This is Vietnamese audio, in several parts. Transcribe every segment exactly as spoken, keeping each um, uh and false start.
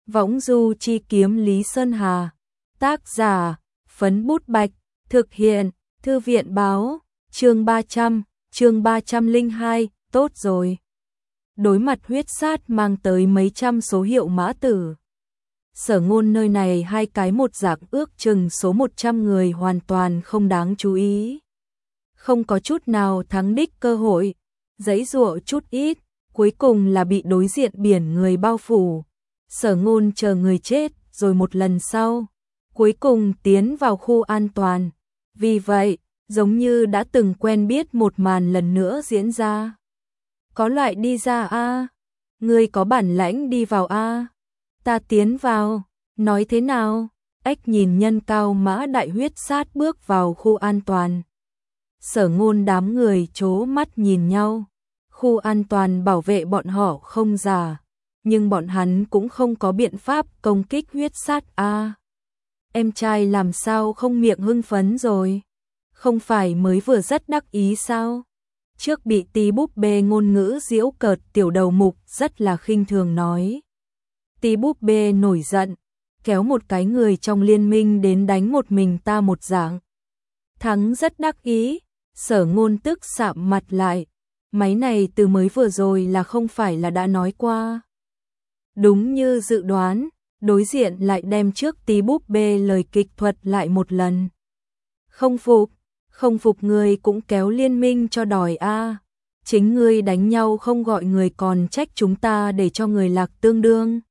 Võng du chi kiếm Lý Sơn Hà. Tác giả, Phấn Bút Bạch. Thực hiện, Thư viện Báo. Chương ba trăm, chương ba trăm lẻ hai, tốt rồi. Đối mặt huyết sát mang tới mấy trăm số hiệu mã tử. Sở Ngôn nơi này hai cái một dạng ước chừng số một trăm người hoàn toàn không đáng chú ý. Không có chút nào thắng đích cơ hội, giãy giụa chút ít, cuối cùng là bị đối diện biển người bao phủ. Sở Ngôn chờ người chết rồi một lần sau, cuối cùng tiến vào khu an toàn. Vì vậy, giống như đã từng quen biết một màn lần nữa diễn ra. Có loại đi ra a, ngươi có bản lãnh đi vào a, ta tiến vào, nói thế nào? Ếch nhìn nhân cao mã đại huyết sát bước vào khu an toàn. Sở Ngôn đám người trố mắt nhìn nhau. Khu an toàn bảo vệ bọn họ không giả, nhưng bọn hắn cũng không có biện pháp công kích huyết sát a. Em trai làm sao không miệng hưng phấn rồi? Không phải mới vừa rất đắc ý sao? Trước bị Tí búp bê ngôn ngữ giễu cợt, tiểu đầu mục rất là khinh thường nói. Tí búp bê nổi giận, kéo một cái người trong liên minh đến đánh một mình ta một dạng. Thắng rất đắc ý, Sở Ngôn tức sạm mặt lại. Máy này từ mới vừa rồi là không phải là đã nói qua. Đúng như dự đoán, đối diện lại đem trước Tí búp bê lời kịch thuật lại một lần. Không phục, không phục ngươi cũng kéo liên minh cho đòi a. Chính ngươi đánh nhau không gọi người còn trách chúng ta để cho người lạc tương đương.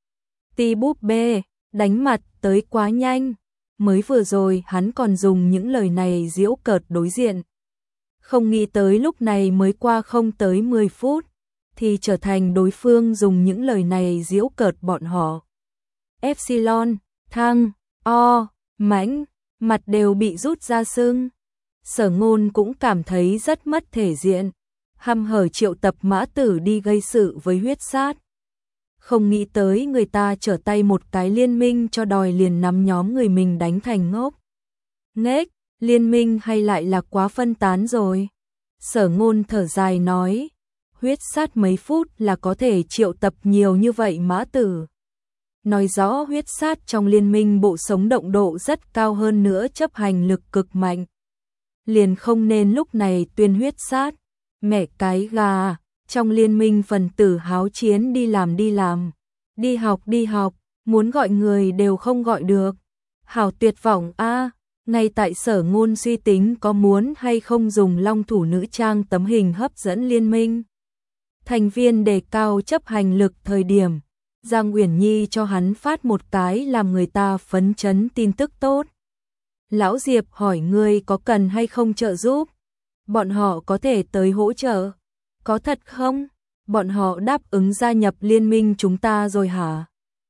Tí búp bê, đánh mặt tới quá nhanh. Mới vừa rồi hắn còn dùng những lời này giễu cợt đối diện. Không nghĩ tới lúc này mới qua không tới mười phút, thì trở thành đối phương dùng những lời này giễu cợt bọn họ. Epsilon, Thăng, O, Mãnh, mặt đều bị rút ra sưng. Sở Ngôn cũng cảm thấy rất mất thể diện, hăm hở triệu tập mã tử đi gây sự với huyết sát. Không nghĩ tới người ta trở tay một cái liên minh cho đòi liền nắm nhóm người mình đánh thành ngốc. Nghếch, liên minh hay lại là quá phân tán rồi. Sở Ngôn thở dài nói, huyết sát mấy phút là có thể triệu tập nhiều như vậy mã tử. Nói rõ huyết sát trong liên minh bộ sống động độ rất cao hơn nữa, chấp hành lực cực mạnh. Liền không nên lúc này tuyên huyết sát. Mẹ cái gà, trong liên minh phần tử háo chiến đi làm đi làm, đi học đi học, muốn gọi người đều không gọi được. Hảo tuyệt vọng a. Ngay tại Sở Ngôn suy tính có muốn hay không dùng long thủ nữ trang tấm hình hấp dẫn liên minh thành viên đề cao chấp hành lực thời điểm, Giang Uyển Nhi cho hắn phát một cái làm người ta phấn chấn tin tức tốt. Lão Diệp hỏi ngươi có cần hay không trợ giúp? Bọn họ có thể tới hỗ trợ. Có thật không? Bọn họ đáp ứng gia nhập liên minh chúng ta rồi hả?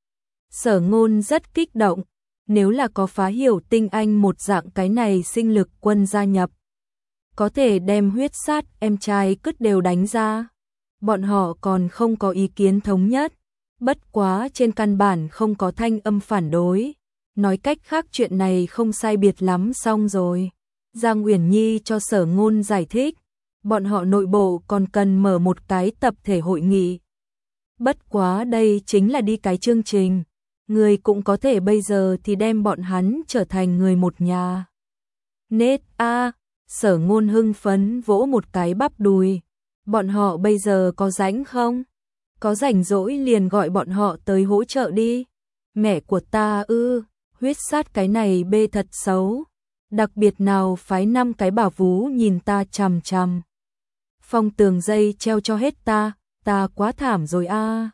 Sở Ngôn rất kích động. Nếu là có phá hiểu tinh anh một dạng cái này sinh lực quân gia nhập, có thể đem huyết sát em trai cứt đều đánh ra. Bọn họ còn không có ý kiến thống nhất, bất quá trên căn bản không có thanh âm phản đối. Nói cách khác chuyện này không sai biệt lắm xong rồi. Giang Uyển Nhi cho Sở Ngôn giải thích, bọn họ nội bộ còn cần mở một cái tập thể hội nghị. Bất quá đây chính là đi cái chương trình. Người cũng có thể bây giờ thì đem bọn hắn trở thành người một nhà. Nết a, Sở Ngôn hưng phấn vỗ một cái bắp đùi. Bọn họ bây giờ có rảnh không? Có rảnh rỗi liền gọi bọn họ tới hỗ trợ đi. Mẹ của ta ư, huyết sát cái này bê thật xấu. Đặc biệt nào phái năm cái bảo vú nhìn ta chằm chằm. Phong tường dây treo cho hết ta, ta quá thảm rồi a.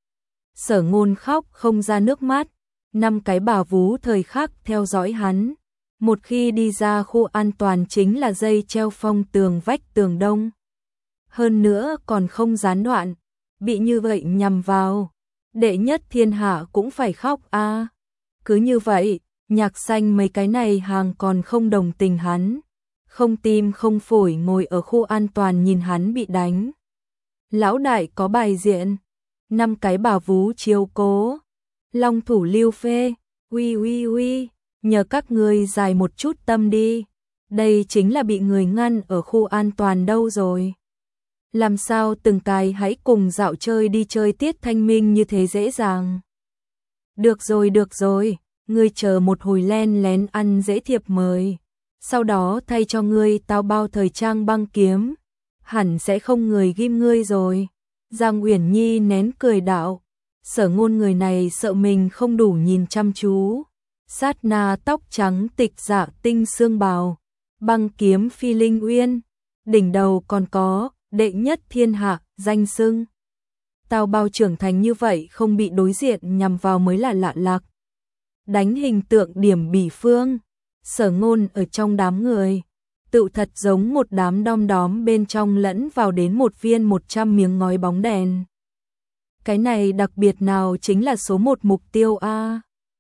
Sở Ngôn khóc không ra nước mắt, năm cái bà vú thời khắc theo dõi hắn. Một khi đi ra khu an toàn chính là dây treo phong tường vách tường đông. Hơn nữa còn không gián đoạn, bị như vậy nhằm vào. Đệ nhất thiên hạ cũng phải khóc a. Cứ như vậy, Nhạc Xanh mấy cái này hàng còn không đồng tình hắn. Không tim không phổi ngồi ở khu an toàn nhìn hắn bị đánh. Lão đại có bài diện. Năm cái bà vú chiếu cố. Long thủ Lưu Phê, uy uy uy, nhờ các ngươi dài một chút tâm đi. Đây chính là bị người ngăn ở khu an toàn đâu rồi. Làm sao từng cái hãy cùng dạo chơi đi chơi tiết thanh minh như thế dễ dàng. Được rồi được rồi, ngươi chờ một hồi len lén ăn dễ thiệp mời. Sau đó thay cho ngươi tao bao thời trang băng kiếm. Hẳn sẽ không người ghim ngươi rồi. Giang Uyển Nhi nén cười đạo. Sở Ngôn người này sợ mình không đủ nhìn chăm chú. Sát na tóc trắng tịch dạ tinh xương bào. Băng kiếm phi linh uyên. Đỉnh đầu còn có đệ nhất thiên hạ danh xưng. Tao bao trưởng thành như vậy không bị đối diện nhằm vào mới là lạ lạc. Đánh hình tượng điểm bỉ phương. Sở Ngôn ở trong đám người. Tự thật giống một đám đom đóm bên trong lẫn vào đến một viên một trăm miếng ngói bóng đèn. Cái này đặc biệt nào chính là số một mục tiêu a.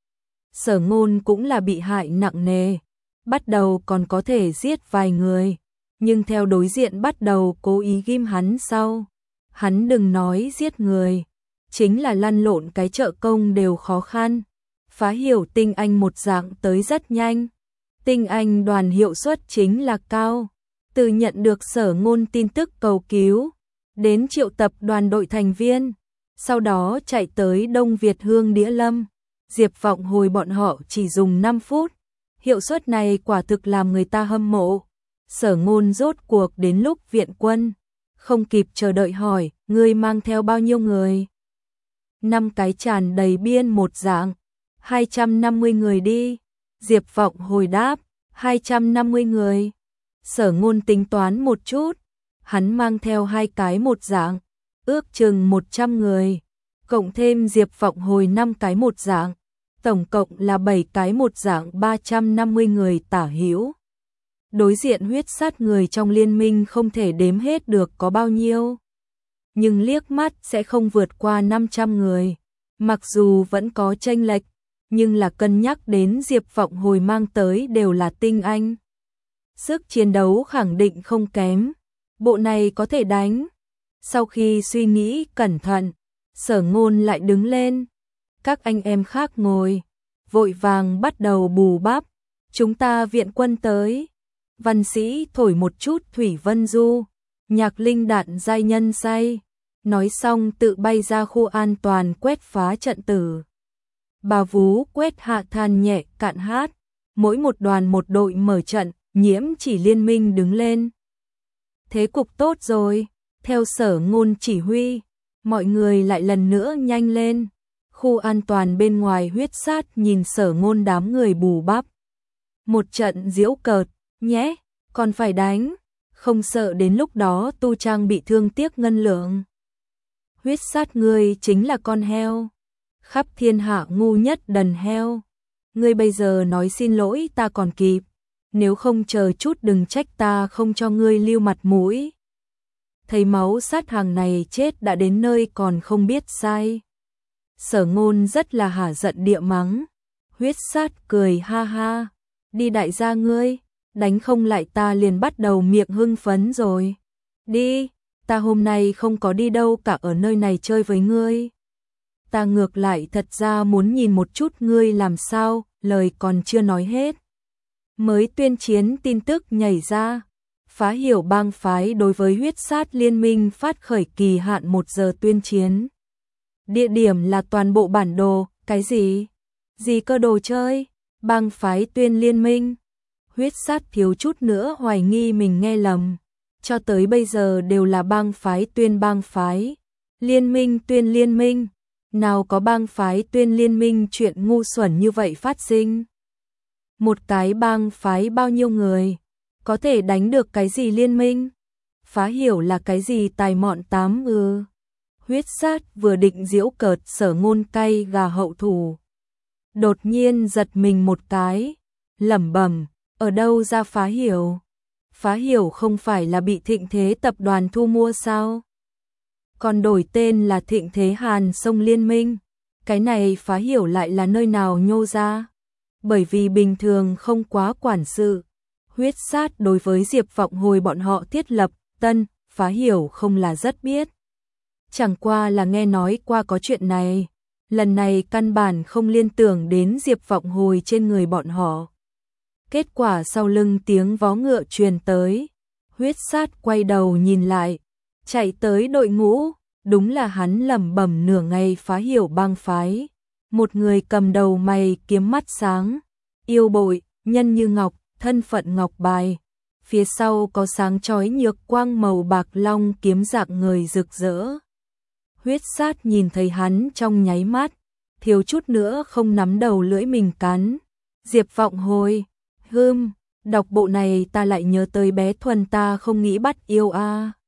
Sở Ngôn cũng là bị hại nặng nề. Bắt đầu còn có thể giết vài người. Nhưng theo đối diện bắt đầu cố ý ghim hắn sau. Hắn đừng nói giết người. Chính là lăn lộn cái chợ công đều khó khăn. Phá hiểu tinh anh một dạng tới rất nhanh. Tinh anh đoàn hiệu suất chính là cao. Từ nhận được Sở Ngôn tin tức cầu cứu. Đến triệu tập đoàn đội thành viên. Sau đó chạy tới Đông Việt Hương Đĩa Lâm. Diệp Vọng Hồi bọn họ chỉ dùng năm phút. Hiệu suất này quả thực làm người ta hâm mộ. Sở Ngôn rốt cuộc đến lúc viện quân. Không kịp chờ đợi hỏi, ngươi mang theo bao nhiêu người? Năm cái tràn đầy biên một dạng. hai trăm năm mươi người đi. Diệp Vọng Hồi đáp, hai trăm năm mươi người. Sở Ngôn tính toán một chút. Hắn mang theo hai cái một dạng. Ước chừng một trăm người. Cộng thêm Diệp Vọng Hồi năm cái một dạng. Tổng cộng là bảy cái một dạng ba trăm năm mươi người tả hữu. Đối diện huyết sát người trong liên minh không thể đếm hết được có bao nhiêu. Nhưng liếc mắt sẽ không vượt qua năm trăm người. Mặc dù vẫn có chênh lệch, nhưng là cân nhắc đến Diệp Vọng Hồi mang tới đều là tinh anh. Sức chiến đấu khẳng định không kém. Bộ này có thể đánh. Sau khi suy nghĩ cẩn thận, Sở Ngôn lại đứng lên. Các anh em khác ngồi, vội vàng bắt đầu bù bắp. Chúng ta viện quân tới. Văn sĩ thổi một chút thủy vân du, nhạc linh đạn giai nhân say. Nói xong tự bay ra khu an toàn quét phá trận tử. Bà Vú quét hạ than nhẹ cạn hát. Mỗi một đoàn một đội mở trận, Nhiễm Chỉ liên minh đứng lên. Thế cục tốt rồi, theo Sở Ngôn chỉ huy, mọi người lại lần nữa nhanh lên. Khu an toàn bên ngoài huyết sát nhìn Sở Ngôn đám người bù bắp. Một trận giễu cợt, nhé, còn phải đánh, không sợ đến lúc đó tu trang bị thương tiếc ngân lượng. Huyết sát ngươi chính là con heo, khắp thiên hạ ngu nhất đần heo. Ngươi bây giờ nói xin lỗi ta còn kịp, nếu không chờ chút đừng trách ta không cho ngươi lưu mặt mũi. Thấy máu sát hàng này chết đã đến nơi còn không biết sai. Sở Ngôn rất là hả giận địa mắng. Huyết sát cười ha ha, đi đại gia ngươi, đánh không lại ta liền bắt đầu miệng hưng phấn rồi. Đi, ta hôm nay không có đi đâu cả, ở nơi này chơi với ngươi. Ta ngược lại thật ra muốn nhìn một chút ngươi làm sao, lời còn chưa nói hết. Mới tuyên chiến tin tức nhảy ra. Phá hiểu bang phái đối với huyết sát liên minh phát khởi kỳ hạn một giờ tuyên chiến. Địa điểm là toàn bộ bản đồ, cái gì? Gì cơ đồ chơi? Bang phái tuyên liên minh. Huyết sát thiếu chút nữa hoài nghi mình nghe lầm. Cho tới bây giờ đều là bang phái tuyên bang phái. Liên minh tuyên liên minh. Nào có bang phái tuyên liên minh chuyện ngu xuẩn như vậy phát sinh. Một cái bang phái bao nhiêu người? Có thể đánh được cái gì liên minh? Phá hiểu là cái gì tài mọn tám ư? Huyết sát vừa định giễu cợt Sở Ngôn cay gà hậu thủ. Đột nhiên giật mình một cái, lẩm bẩm, ở đâu ra Phá hiểu? Phá hiểu không phải là bị Thịnh Thế tập đoàn thu mua sao? Còn đổi tên là Thịnh Thế Hàn Sông Liên minh. Cái này Phá hiểu lại là nơi nào nhô ra? Bởi vì bình thường không quá quản sự. Huyết sát đối với Diệp Vọng Hồi bọn họ thiết lập, tân, Phá hiểu không là rất biết. Chẳng qua là nghe nói qua có chuyện này. Lần này căn bản không liên tưởng đến Diệp Vọng Hồi trên người bọn họ. Kết quả sau lưng tiếng vó ngựa truyền tới. Huyết sát quay đầu nhìn lại. Chạy tới đội ngũ. Đúng là hắn lẩm bẩm nửa ngày Phá hiểu bang phái. một người cầm đầu mày kiếm mắt sáng, yêu bội, nhân như ngọc, thân phận ngọc bài. Phía sau có sáng chói nhược quang màu bạc long kiếm dạng người rực rỡ. Huyết sát nhìn thấy hắn trong nháy mắt, thiếu chút nữa không nắm đầu lưỡi mình cắn. Diệp Vọng Hồi, hưm, đọc bộ này ta lại nhớ tới bé Thuần ta không nghĩ bắt yêu a.